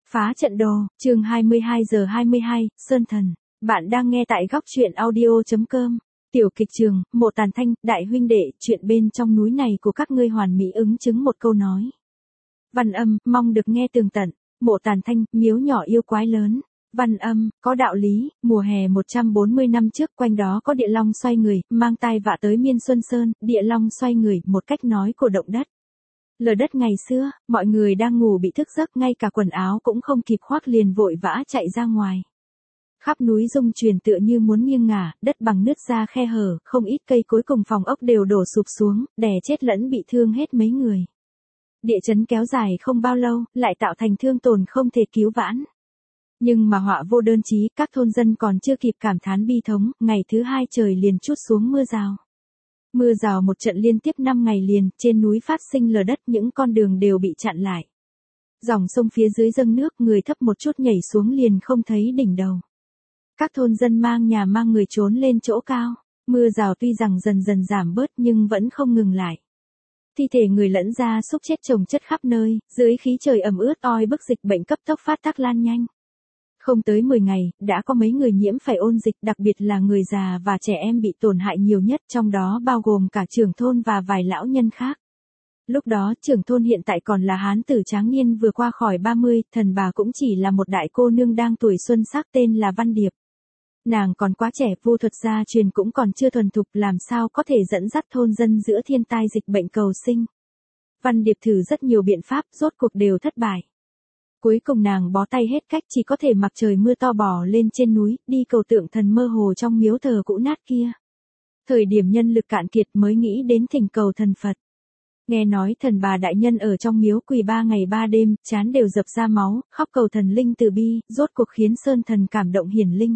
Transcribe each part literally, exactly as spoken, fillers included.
Phá trận đồ, chương hai mươi hai giờ hai mươi hai, Sơn Thần. Bạn đang nghe tại góc truyện audio chấm com. Tiểu kịch trường, Mộ Tàn Thanh, đại huynh đệ, chuyện bên trong núi này của các ngươi hoàn mỹ ứng chứng một câu nói. Văn âm, mong được nghe tường tận. Mộ Tàn Thanh, miếu nhỏ yêu quái lớn. Văn âm, có đạo lý, mùa hè một trăm bốn mươi năm trước quanh đó có địa long xoay người, mang tai vạ tới Miên Xuân Sơn, địa long xoay người, một cách nói của động đất. Lở đất ngày xưa, mọi người đang ngủ bị thức giấc, ngay cả quần áo cũng không kịp khoác liền vội vã chạy ra ngoài. Khắp núi rung chuyển tựa như muốn nghiêng ngả, đất bằng nứt ra khe hở, không ít cây cối cùng phòng ốc đều đổ sụp xuống, đè chết lẫn bị thương hết mấy người. Địa chấn kéo dài không bao lâu, lại tạo thành thương tổn không thể cứu vãn. Nhưng mà họa vô đơn chí, các thôn dân còn chưa kịp cảm thán bi thống, ngày thứ hai trời liền trút xuống mưa rào. Mưa rào một trận liên tiếp năm ngày liền, trên núi phát sinh lở đất, những con đường đều bị chặn lại. Dòng sông phía dưới dâng nước, người thấp một chút nhảy xuống liền không thấy đỉnh đầu. Các thôn dân mang nhà mang người trốn lên chỗ cao. Mưa rào tuy rằng dần dần giảm bớt nhưng vẫn không ngừng lại. Thi thể người lẫn gia súc chết chồng chất khắp nơi, dưới khí trời ẩm ướt oi bức, dịch bệnh cấp tốc phát tác lan nhanh. Không tới mười ngày, đã có mấy người nhiễm phải ôn dịch, đặc biệt là người già và trẻ em bị tổn hại nhiều nhất, trong đó bao gồm cả trưởng thôn và vài lão nhân khác. Lúc đó trưởng thôn hiện tại còn là hán tử tráng niên vừa qua khỏi ba mươi, thần bà cũng chỉ là một đại cô nương đang tuổi xuân sắc tên là Văn Điệp. Nàng còn quá trẻ, vô thuật gia truyền cũng còn chưa thuần thục, làm sao có thể dẫn dắt thôn dân giữa thiên tai dịch bệnh cầu sinh. Văn Điệp thử rất nhiều biện pháp, rốt cuộc đều thất bại. Cuối cùng nàng bó tay hết cách, chỉ có thể mặc trời mưa to bò lên trên núi, đi cầu tượng thần mơ hồ trong miếu thờ cũ nát kia. Thời điểm nhân lực cạn kiệt mới nghĩ đến thỉnh cầu thần Phật. Nghe nói thần bà đại nhân ở trong miếu quỳ ba ngày ba đêm, trán đều dập ra máu, khóc cầu thần linh từ bi, rốt cuộc khiến Sơn Thần cảm động hiển linh.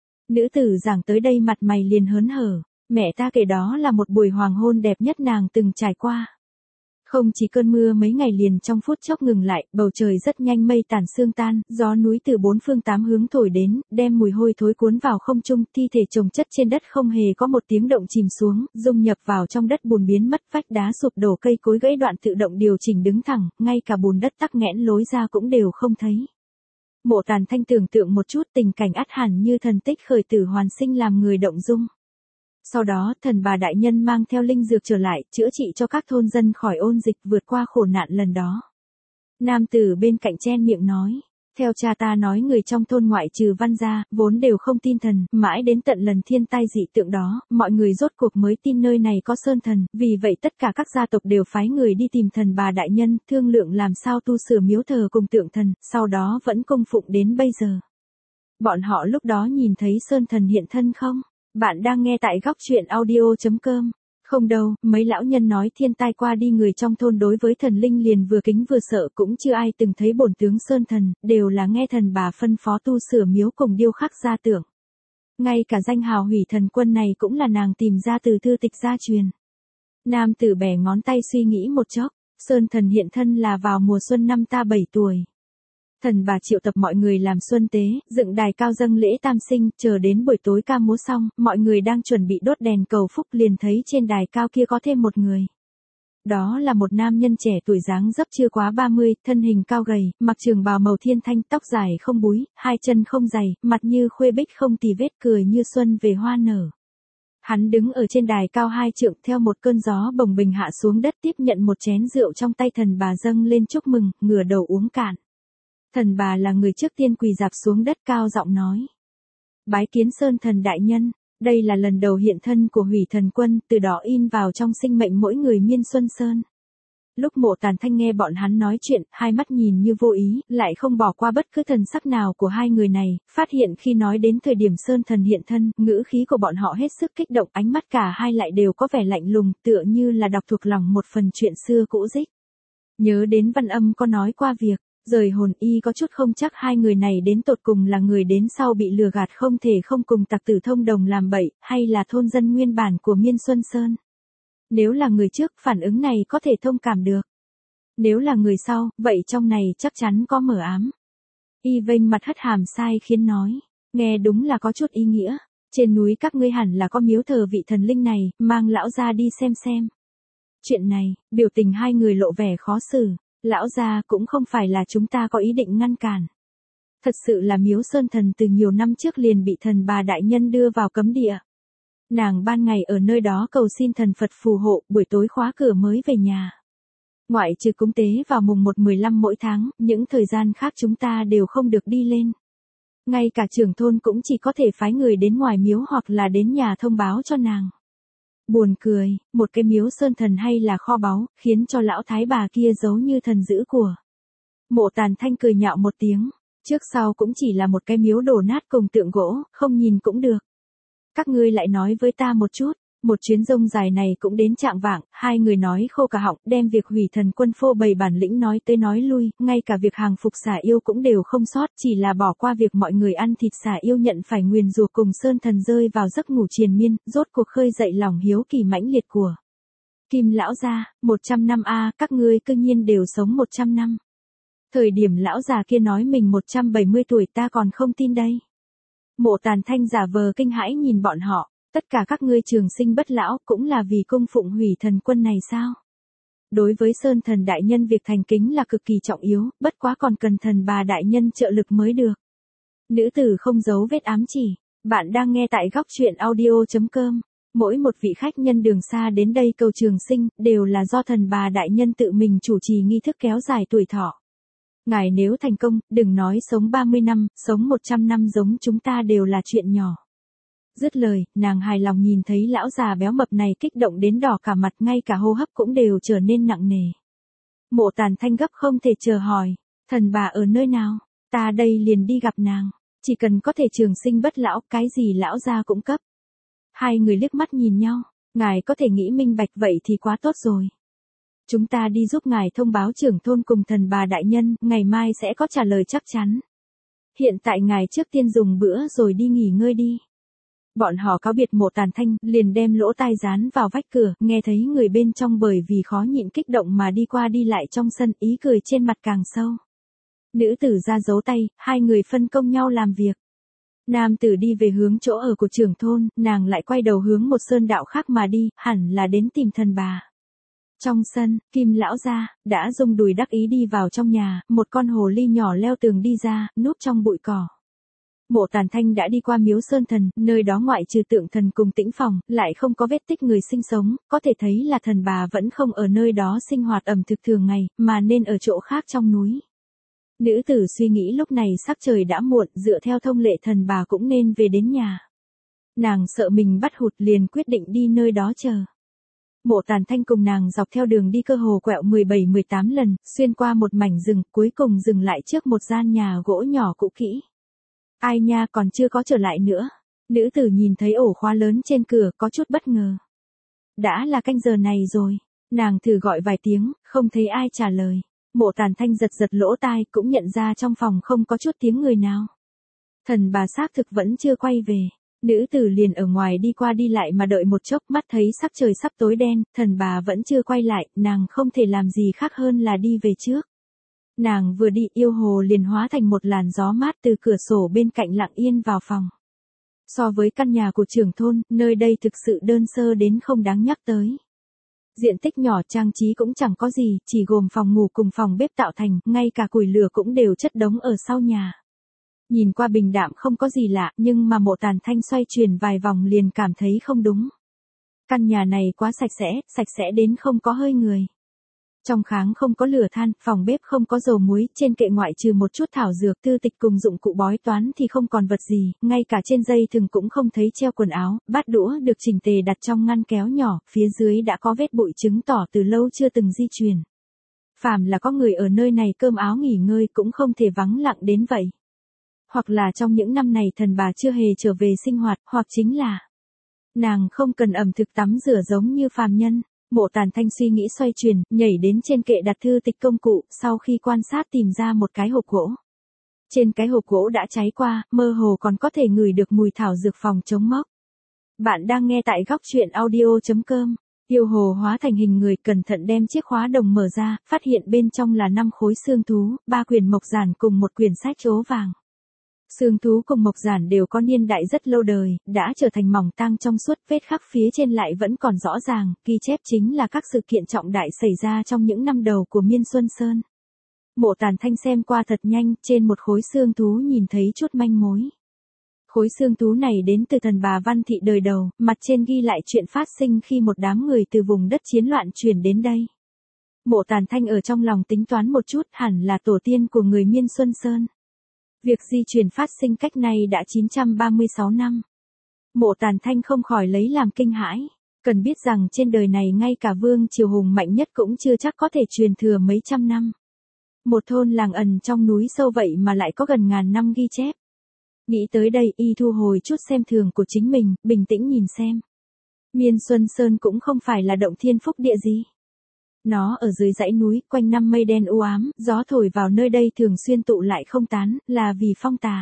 Nữ tử giảng tới đây mặt mày liền hớn hở, mẹ ta kể đó là một buổi hoàng hôn đẹp nhất nàng từng trải qua. Không chỉ cơn mưa mấy ngày liền trong phút chốc ngừng lại, bầu trời rất nhanh mây tản sương tan, gió núi từ bốn phương tám hướng thổi đến, đem mùi hôi thối cuốn vào không trung, thi thể chồng chất trên đất không hề có một tiếng động chìm xuống, dung nhập vào trong đất bùn biến mất, vách đá sụp đổ, cây cối gãy đoạn tự động điều chỉnh đứng thẳng, ngay cả bùn đất tắc nghẽn lối ra cũng đều không thấy. Mộ Tàn Thanh tưởng tượng một chút, tình cảnh ắt hẳn như thần tích khởi tử hoàn sinh làm người động dung. Sau đó, thần bà đại nhân mang theo linh dược trở lại, chữa trị cho các thôn dân khỏi ôn dịch, vượt qua khổ nạn lần đó. Nam tử bên cạnh chen miệng nói, theo cha ta nói người trong thôn ngoại trừ Văn gia, vốn đều không tin thần, mãi đến tận lần thiên tai dị tượng đó, mọi người rốt cuộc mới tin nơi này có Sơn Thần, vì vậy tất cả các gia tộc đều phái người đi tìm thần bà đại nhân, thương lượng làm sao tu sửa miếu thờ cùng tượng thần, sau đó vẫn cung phụng đến bây giờ. Bọn họ lúc đó nhìn thấy Sơn Thần hiện thân không? Bạn đang nghe tại góc truyện audio chấm com. Không đâu, mấy lão nhân nói thiên tai qua đi người trong thôn đối với thần linh liền vừa kính vừa sợ, cũng chưa ai từng thấy bổn tướng Sơn Thần, đều là nghe thần bà phân phó tu sửa miếu cùng điêu khắc gia tượng. Ngay cả danh hào Hủy Thần Quân này cũng là nàng tìm ra từ thư tịch gia truyền. Nam tử bẻ ngón tay suy nghĩ một chốc, Sơn Thần hiện thân là vào mùa xuân năm ta bảy tuổi. Thần bà triệu tập mọi người làm xuân tế, dựng đài cao dâng lễ tam sinh, chờ đến buổi tối ca múa xong, mọi người đang chuẩn bị đốt đèn cầu phúc liền thấy trên đài cao kia có thêm một người. Đó là một nam nhân trẻ tuổi dáng dấp chưa quá ba mươi, thân hình cao gầy, mặc trường bào màu thiên thanh, tóc dài không búi, hai chân không dày, mặt như khuê bích không tì vết, cười như xuân về hoa nở. Hắn đứng ở trên đài cao hai trượng, theo một cơn gió bồng bềnh hạ xuống đất, tiếp nhận một chén rượu trong tay thần bà dâng lên chúc mừng, ngửa đầu uống cạn. Thần bà là người trước tiên quỳ rạp xuống đất cao giọng nói. Bái kiến Sơn Thần đại nhân, đây là lần đầu hiện thân của Hủy Thần Quân, từ đó in vào trong sinh mệnh mỗi người Miên Xuân Sơn. Lúc Mộ Tàn Thanh nghe bọn hắn nói chuyện, hai mắt nhìn như vô ý, lại không bỏ qua bất cứ thần sắc nào của hai người này, phát hiện khi nói đến thời điểm Sơn Thần hiện thân, ngữ khí của bọn họ hết sức kích động, ánh mắt cả hai lại đều có vẻ lạnh lùng, tựa như là đọc thuộc lòng một phần chuyện xưa cũ dích. Nhớ đến Văn Âm có nói qua việc rời hồn y có chút không chắc hai người này đến tột cùng là người đến sau bị lừa gạt không thể không cùng tặc tử thông đồng làm bậy, hay là thôn dân nguyên bản của Miên Xuân Sơn. Nếu là người trước, phản ứng này có thể thông cảm được. Nếu là người sau, vậy trong này chắc chắn có mờ ám. Y vênh mặt hất hàm sai khiến nói, nghe đúng là có chút ý nghĩa. Trên núi các ngươi hẳn là có miếu thờ vị thần linh này, mang lão ra đi xem xem. Chuyện này, biểu tình hai người lộ vẻ khó xử. Lão gia cũng không phải là chúng ta có ý định ngăn cản. Thật sự là Miếu Sơn Thần từ nhiều năm trước liền bị thần bà đại nhân đưa vào cấm địa. Nàng ban ngày ở nơi đó cầu xin thần Phật phù hộ, buổi tối khóa cửa mới về nhà. Ngoại trừ cúng tế vào mùng một mười lăm mỗi tháng, những thời gian khác chúng ta đều không được đi lên. Ngay cả trưởng thôn cũng chỉ có thể phái người đến ngoài miếu hoặc là đến nhà thông báo cho nàng. Buồn cười, một cái miếu sơn thần hay là kho báu, khiến cho lão thái bà kia giấu như thần giữ của. Mộ Tàn Thanh cười nhạo một tiếng, trước sau cũng chỉ là một cái miếu đổ nát cùng tượng gỗ, không nhìn cũng được. Các ngươi lại nói với ta một chút. Một chuyến rông dài này cũng đến trạng vạng, hai người nói khô cả họng, đem việc hủy thần quân phô bày bản lĩnh nói tới nói lui, ngay cả việc hàng phục xà yêu cũng đều không sót, chỉ là bỏ qua việc mọi người ăn thịt xà yêu nhận phải nguyền rủa cùng sơn thần rơi vào giấc ngủ triền miên, rốt cuộc khơi dậy lòng hiếu kỳ mãnh liệt của Kim lão gia, một trăm năm a, các ngươi cư nhiên đều sống một trăm năm. Thời điểm lão già kia nói mình một trăm bảy mươi tuổi ta còn không tin đây. Mộ Tàn Thanh giả vờ kinh hãi nhìn bọn họ. Tất cả các ngươi trường sinh bất lão cũng là vì cung phụng hủy thần quân này sao? Đối với Sơn Thần đại nhân việc thành kính là cực kỳ trọng yếu, bất quá còn cần thần bà đại nhân trợ lực mới được. Nữ tử không giấu vết ám chỉ, bạn đang nghe tại góc truyện audio chấm com. Mỗi một vị khách nhân đường xa đến đây cầu trường sinh, đều là do thần bà đại nhân tự mình chủ trì nghi thức kéo dài tuổi thọ. Ngài nếu thành công, đừng nói sống ba mươi năm, sống một trăm năm giống chúng ta đều là chuyện nhỏ. Dứt lời, nàng hài lòng nhìn thấy lão già béo mập này kích động đến đỏ cả mặt, ngay cả hô hấp cũng đều trở nên nặng nề. Mộ Tàn Thanh gấp không thể chờ hỏi, thần bà ở nơi nào, ta đây liền đi gặp nàng, chỉ cần có thể trường sinh bất lão, cái gì lão gia cũng cấp. Hai người liếc mắt nhìn nhau, ngài có thể nghĩ minh bạch vậy thì quá tốt rồi. Chúng ta đi giúp ngài thông báo trưởng thôn cùng thần bà đại nhân, ngày mai sẽ có trả lời chắc chắn. Hiện tại ngài trước tiên dùng bữa rồi đi nghỉ ngơi đi. Bọn họ cáo biệt Mộ Tàn Thanh, liền đem lỗ tai dán vào vách cửa, nghe thấy người bên trong bởi vì khó nhịn kích động mà đi qua đi lại trong sân, ý cười trên mặt càng sâu. Nữ tử ra giấu tay, hai người phân công nhau làm việc. Nam tử đi về hướng chỗ ở của trưởng thôn, nàng lại quay đầu hướng một sơn đạo khác mà đi, hẳn là đến tìm thần bà. Trong sân, Kim lão gia đã dùng đùi đắc ý đi vào trong nhà, một con hồ ly nhỏ leo tường đi ra, núp trong bụi cỏ. Mộ Tàn Thanh đã đi qua miếu sơn thần, nơi đó ngoại trừ tượng thần cùng tĩnh phòng, lại không có vết tích người sinh sống, có thể thấy là thần bà vẫn không ở nơi đó sinh hoạt ẩm thực thường ngày, mà nên ở chỗ khác trong núi. Nữ tử suy nghĩ lúc này sắc trời đã muộn, dựa theo thông lệ thần bà cũng nên về đến nhà. Nàng sợ mình bắt hụt liền quyết định đi nơi đó chờ. Mộ Tàn Thanh cùng nàng dọc theo đường đi cơ hồ quẹo mười bảy mười tám lần, xuyên qua một mảnh rừng, cuối cùng dừng lại trước một gian nhà gỗ nhỏ cũ kỹ. Ai nha, còn chưa có trở lại nữa. Nữ tử nhìn thấy ổ khóa lớn trên cửa, có chút bất ngờ. Đã là canh giờ này rồi. Nàng thử gọi vài tiếng, không thấy ai trả lời. Mộ Tàn Thanh giật giật lỗ tai, cũng nhận ra trong phòng không có chút tiếng người nào. Thần bà xác thực vẫn chưa quay về. Nữ tử liền ở ngoài đi qua đi lại mà đợi một chốc, mắt thấy sắc trời sắp tối đen, thần bà vẫn chưa quay lại, nàng không thể làm gì khác hơn là đi về trước. Nàng vừa đi, yêu hồ liền hóa thành một làn gió mát từ cửa sổ bên cạnh lặng yên vào phòng. So với căn nhà của trưởng thôn, nơi đây thực sự đơn sơ đến không đáng nhắc tới. Diện tích nhỏ, trang trí cũng chẳng có gì, chỉ gồm phòng ngủ cùng phòng bếp tạo thành, ngay cả củi lửa cũng đều chất đống ở sau nhà. Nhìn qua bình đạm không có gì lạ, nhưng mà Mộ Tàn Thanh xoay chuyển vài vòng liền cảm thấy không đúng. Căn nhà này quá sạch sẽ, sạch sẽ đến không có hơi người. Trong kháng không có lửa than, phòng bếp không có dầu muối, trên kệ ngoại trừ một chút thảo dược thư tịch cùng dụng cụ bói toán thì không còn vật gì, ngay cả trên dây thừng cũng không thấy treo quần áo, bát đũa được chỉnh tề đặt trong ngăn kéo nhỏ, phía dưới đã có vết bụi chứng tỏ từ lâu chưa từng di chuyển. Phàm là có người ở nơi này cơm áo nghỉ ngơi cũng không thể vắng lặng đến vậy. Hoặc là trong những năm này thần bà chưa hề trở về sinh hoạt, hoặc chính là nàng không cần ẩm thực tắm rửa giống như phàm nhân. Mộ Tàn Thanh suy nghĩ xoay chuyển, nhảy đến trên kệ đặt thư tịch công cụ, sau khi quan sát tìm ra một cái hộp gỗ. Trên cái hộp gỗ đã cháy qua, mơ hồ còn có thể ngửi được mùi thảo dược phòng chống mốc. Bạn đang nghe tại góc truyện audio chấm com. Yêu hồ hóa thành hình người, cẩn thận đem chiếc khóa đồng mở ra, phát hiện bên trong là năm khối xương thú, ba quyển mộc giản cùng một quyển sách trố vàng. Xương thú cùng mộc giản đều có niên đại rất lâu đời, đã trở thành mỏng tang trong suốt, vết khắc phía trên lại vẫn còn rõ ràng, ghi chép chính là các sự kiện trọng đại xảy ra trong những năm đầu của Miên Xuân Sơn. Mộ Tàn Thanh xem qua thật nhanh, trên một khối xương thú nhìn thấy chút manh mối. Khối xương thú này đến từ thần bà Văn Thị đời đầu, mặt trên ghi lại chuyện phát sinh khi một đám người từ vùng đất chiến loạn chuyển đến đây. Mộ Tàn Thanh ở trong lòng tính toán một chút, hẳn là tổ tiên của người Miên Xuân Sơn. Việc di chuyển phát sinh cách này đã chín trăm ba mươi sáu năm. Mộ Tàn Thanh không khỏi lấy làm kinh hãi. Cần biết rằng trên đời này ngay cả vương triều hùng mạnh nhất cũng chưa chắc có thể truyền thừa mấy trăm năm. Một thôn làng ẩn trong núi sâu vậy mà lại có gần ngàn năm ghi chép. Nghĩ tới đây y thu hồi chút xem thường của chính mình, bình tĩnh nhìn xem. Miên Xuân Sơn cũng không phải là động thiên phúc địa gì. Nó ở dưới dãy núi, quanh năm mây đen u ám, gió thổi vào nơi đây thường xuyên tụ lại không tán, là vì phong tà.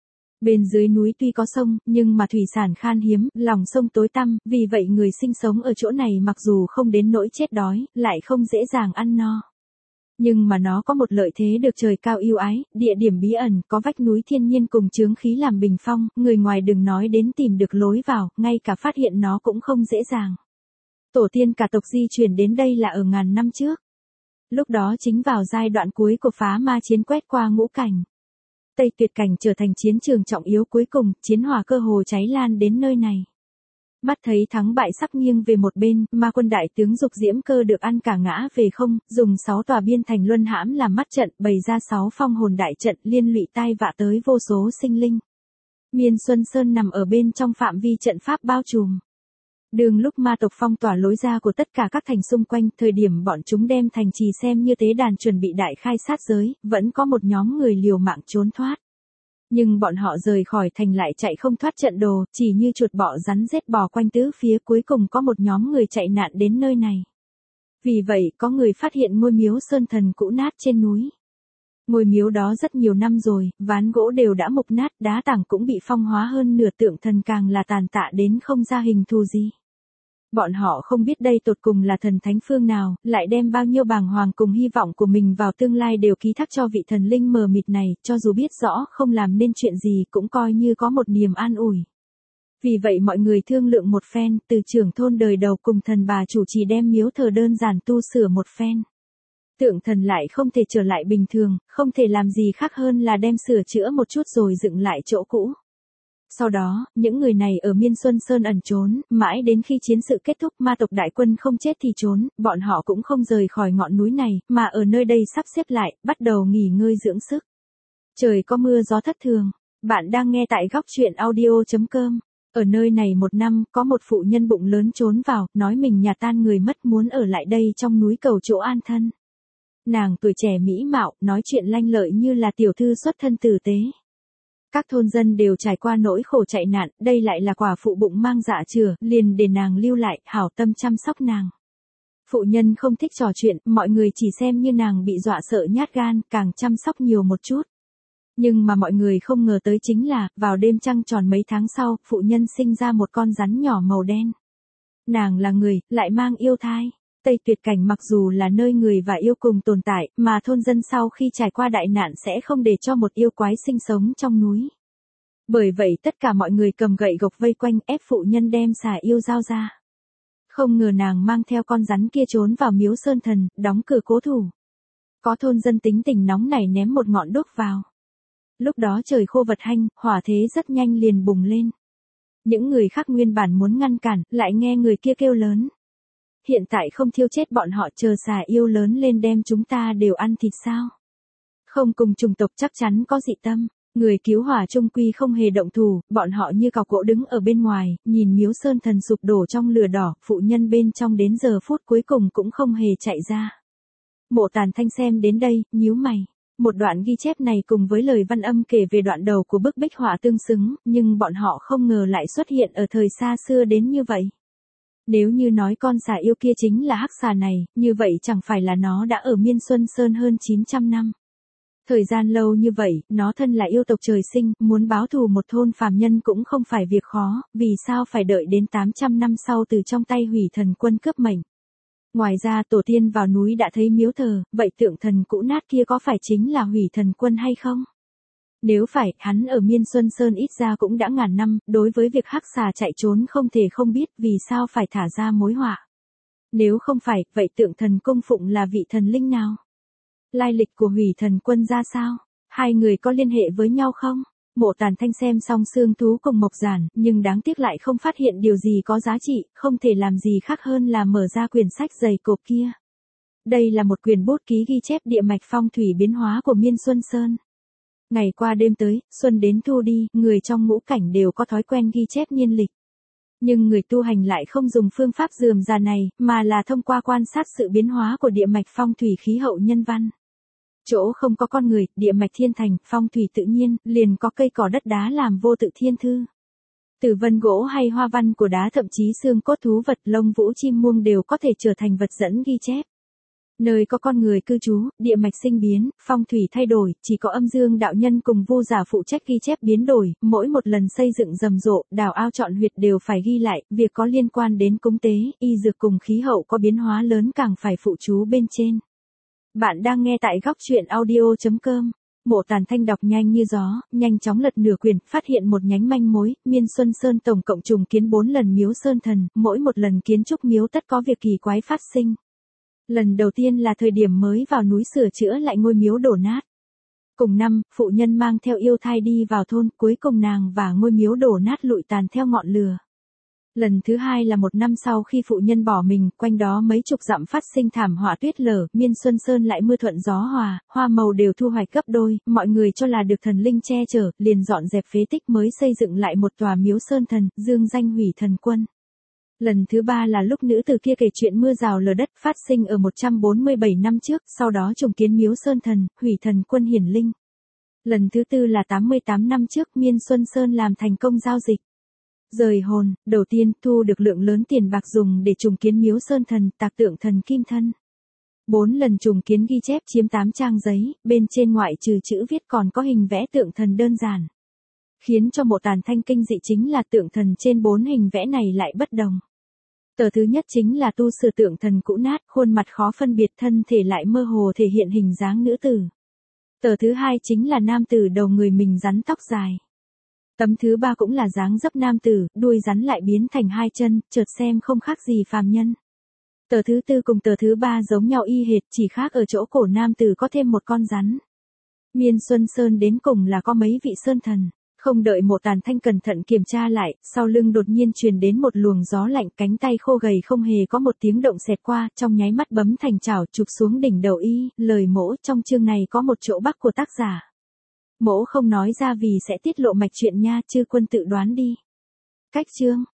Bên dưới núi tuy có sông, nhưng mà thủy sản khan hiếm, lòng sông tối tăm, vì vậy người sinh sống ở chỗ này mặc dù không đến nỗi chết đói, lại không dễ dàng ăn no. Nhưng mà nó có một lợi thế được trời cao yêu ái, địa điểm bí ẩn, có vách núi thiên nhiên cùng chướng khí làm bình phong, người ngoài đừng nói đến tìm được lối vào, ngay cả phát hiện nó cũng không dễ dàng. Tổ tiên cả tộc di chuyển đến đây là ở ngàn năm trước. Lúc đó chính vào giai đoạn cuối của phá ma chiến quét qua ngũ cảnh. Tây Tuyệt Cảnh trở thành chiến trường trọng yếu cuối cùng, chiến hỏa cơ hồ cháy lan đến nơi này. Mắt thấy thắng bại sắp nghiêng về một bên, ma quân đại tướng Dục Diễm Cơ được ăn cả ngã về không, dùng sáu tòa biên thành luân hãm làm mắt trận, bày ra sáu phong hồn đại trận liên lụy tai vạ tới vô số sinh linh. Miên Xuân Sơn nằm ở bên trong phạm vi trận pháp bao trùm. Đường lúc ma tộc phong tỏa lối ra của tất cả các thành xung quanh, thời điểm bọn chúng đem thành trì xem như tế đàn chuẩn bị đại khai sát giới, vẫn có một nhóm người liều mạng trốn thoát. Nhưng bọn họ rời khỏi thành lại chạy không thoát trận đồ, chỉ như chuột bọ rắn rết bò quanh tứ phía, cuối cùng có một nhóm người chạy nạn đến nơi này. Vì vậy, có người phát hiện ngôi miếu sơn thần cũ nát trên núi. Ngôi miếu đó rất nhiều năm rồi, ván gỗ đều đã mục nát, đá tảng cũng bị phong hóa hơn nửa, tượng thần càng là tàn tạ đến không ra hình thù gì. Bọn họ không biết đây tột cùng là thần thánh phương nào, lại đem bao nhiêu bàng hoàng cùng hy vọng của mình vào tương lai đều ký thác cho vị thần linh mờ mịt này, cho dù biết rõ không làm nên chuyện gì cũng coi như có một niềm an ủi. Vì vậy mọi người thương lượng một phen, từ trưởng thôn đời đầu cùng thần bà chủ trì đem miếu thờ đơn giản tu sửa một phen. Tượng thần lại không thể trở lại bình thường, không thể làm gì khác hơn là đem sửa chữa một chút rồi dựng lại chỗ cũ. Sau đó, những người này ở Miên Xuân Sơn ẩn trốn, mãi đến khi chiến sự kết thúc ma tộc đại quân không chết thì trốn, bọn họ cũng không rời khỏi ngọn núi này, mà ở nơi đây sắp xếp lại, bắt đầu nghỉ ngơi dưỡng sức. Trời có mưa gió thất thường, bạn đang nghe tại góc truyện audio chấm com. Ở nơi này một năm, có một phụ nhân bụng lớn trốn vào, nói mình nhà tan người mất muốn ở lại đây trong núi cầu chỗ an thân. Nàng tuổi trẻ mỹ mạo, nói chuyện lanh lợi như là tiểu thư xuất thân tử tế. Các thôn dân đều trải qua nỗi khổ chạy nạn, đây lại là quả phụ bụng mang dạ chửa, liền để nàng lưu lại, hảo tâm chăm sóc nàng. Phụ nhân không thích trò chuyện, mọi người chỉ xem như nàng bị dọa sợ nhát gan, càng chăm sóc nhiều một chút. Nhưng mà mọi người không ngờ tới chính là, vào đêm trăng tròn mấy tháng sau, phụ nhân sinh ra một con rắn nhỏ màu đen. Nàng là người, lại mang yêu thai. Tây Tuyệt Cảnh mặc dù là nơi người và yêu cùng tồn tại, mà thôn dân sau khi trải qua đại nạn sẽ không để cho một yêu quái sinh sống trong núi. Bởi vậy tất cả mọi người cầm gậy gộc vây quanh ép phụ nhân đem xà yêu giao ra. Không ngờ nàng mang theo con rắn kia trốn vào miếu sơn thần, đóng cửa cố thủ. Có thôn dân tính tình nóng nảy ném một ngọn đuốc vào. Lúc đó trời khô vật hanh, hỏa thế rất nhanh liền bùng lên. Những người khác nguyên bản muốn ngăn cản, lại nghe người kia kêu lớn. Hiện tại không thiêu chết bọn họ, chờ xà yêu lớn lên đem chúng ta đều ăn thịt sao? Không cùng chủng tộc chắc chắn có dị tâm. Người cứu hỏa trung quy không hề động thủ, bọn họ như cọc gỗ đứng ở bên ngoài, nhìn miếu sơn thần sụp đổ trong lửa đỏ, phụ nhân bên trong đến giờ phút cuối cùng cũng không hề chạy ra. Mộ Tàn Thanh xem đến đây, nhíu mày. Một đoạn ghi chép này cùng với lời văn âm kể về đoạn đầu của bức bích họa tương xứng, nhưng bọn họ không ngờ lại xuất hiện ở thời xa xưa đến như vậy. Nếu như nói con xà yêu kia chính là hắc xà này, như vậy chẳng phải là nó đã ở Miên Xuân Sơn hơn chín trăm năm. Thời gian lâu như vậy, nó thân là yêu tộc trời sinh, muốn báo thù một thôn phàm nhân cũng không phải việc khó, vì sao phải đợi đến tám trăm năm sau từ trong tay hủy thần quân cướp mệnh. Ngoài ra tổ tiên vào núi đã thấy miếu thờ, vậy tượng thần cũ nát kia có phải chính là hủy thần quân hay không? Nếu phải, hắn ở Miên Xuân Sơn ít ra cũng đã ngàn năm, đối với việc hắc xà chạy trốn không thể không biết vì sao phải thả ra mối họa. Nếu không phải, vậy tượng thần cung phụng là vị thần linh nào? Lai lịch của Hủy Thần Quân ra sao? Hai người có liên hệ với nhau không? Mộ Tàn Thanh xem xong Xương Thú cùng Mộc Giản, nhưng đáng tiếc lại không phát hiện điều gì có giá trị, không thể làm gì khác hơn là mở ra quyển sách dày cộp kia. Đây là một quyển bút ký ghi chép địa mạch phong thủy biến hóa của Miên Xuân Sơn. Ngày qua đêm tới, xuân đến thu đi, người trong ngũ cảnh đều có thói quen ghi chép niên lịch. Nhưng người tu hành lại không dùng phương pháp rườm rà này, mà là thông qua quan sát sự biến hóa của địa mạch phong thủy khí hậu nhân văn. Chỗ không có con người, địa mạch thiên thành, phong thủy tự nhiên, liền có cây cỏ đất đá làm vô tự thiên thư. Từ vân gỗ hay hoa văn của đá, thậm chí xương cốt thú vật, lông vũ chim muông đều có thể trở thành vật dẫn ghi chép. Nơi có con người cư trú, địa mạch sinh biến, phong thủy thay đổi, chỉ có âm dương đạo nhân cùng vu giả phụ trách ghi chép biến đổi, mỗi một lần xây dựng rầm rộ, đào ao chọn huyệt đều phải ghi lại, việc có liên quan đến cúng tế, y dược cùng khí hậu có biến hóa lớn càng phải phụ chú bên trên. Bạn đang nghe tại góc truyện audio chấm com. Mộ Tàn Thanh đọc nhanh như gió, nhanh chóng lật nửa quyển, phát hiện một nhánh manh mối, Miên Xuân Sơn tổng cộng trùng kiến bốn lần miếu sơn thần, mỗi một lần kiến trúc miếu tất có việc kỳ quái phát sinh. Lần đầu tiên là thời điểm mới vào núi sửa chữa lại ngôi miếu đổ nát. Cùng năm, phụ nhân mang theo yêu thai đi vào thôn, cuối cùng nàng và ngôi miếu đổ nát lụi tàn theo ngọn lửa. Lần thứ hai là một năm sau khi phụ nhân bỏ mình, quanh đó mấy chục dặm phát sinh thảm họa tuyết lở, Miên Xuân Sơn lại mưa thuận gió hòa, hoa màu đều thu hoạch gấp đôi, mọi người cho là được thần linh che chở, liền dọn dẹp phế tích mới xây dựng lại một tòa miếu sơn thần, dương danh Hủy Thần Quân. Lần thứ ba là lúc nữ tử kia kể chuyện mưa rào lở đất phát sinh ở một trăm bốn mươi bảy năm trước, sau đó trùng kiến miếu sơn thần, Hủy Thần Quân hiển linh. Lần thứ tư là tám mươi tám năm trước, Miên Xuân Sơn làm thành công giao dịch. Rời hồn, đầu tiên thu được lượng lớn tiền bạc dùng để trùng kiến miếu sơn thần, tạc tượng thần kim thân. Bốn lần trùng kiến ghi chép chiếm tám trang giấy, bên trên ngoại trừ chữ viết còn có hình vẽ tượng thần đơn giản. Khiến cho Mộ Tàn Thanh kinh dị chính là tượng thần trên bốn hình vẽ này lại bất đồng. Tờ thứ nhất chính là tu sửa tượng thần cũ nát, khuôn mặt khó phân biệt, thân thể lại mơ hồ thể hiện hình dáng nữ tử. Tờ thứ hai chính là nam tử đầu người mình rắn tóc dài. Tấm thứ ba cũng là dáng dấp nam tử, đuôi rắn lại biến thành hai chân, chợt xem không khác gì phàm nhân. Tờ thứ tư cùng tờ thứ ba giống nhau y hệt, chỉ khác ở chỗ cổ nam tử có thêm một con rắn. Miên Xuân Sơn đến cùng là có mấy vị sơn thần. Không đợi Mộ Tàn Thanh cẩn thận kiểm tra lại, sau lưng đột nhiên truyền đến một luồng gió lạnh, cánh tay khô gầy không hề có một tiếng động xẹt qua, trong nháy mắt bấm thành chảo chụp xuống đỉnh đầu y, lời mỗ trong chương này có một chỗ bắc của tác giả. Mỗ không nói ra vì sẽ tiết lộ mạch chuyện nha, chư quân tự đoán đi. Cách chương,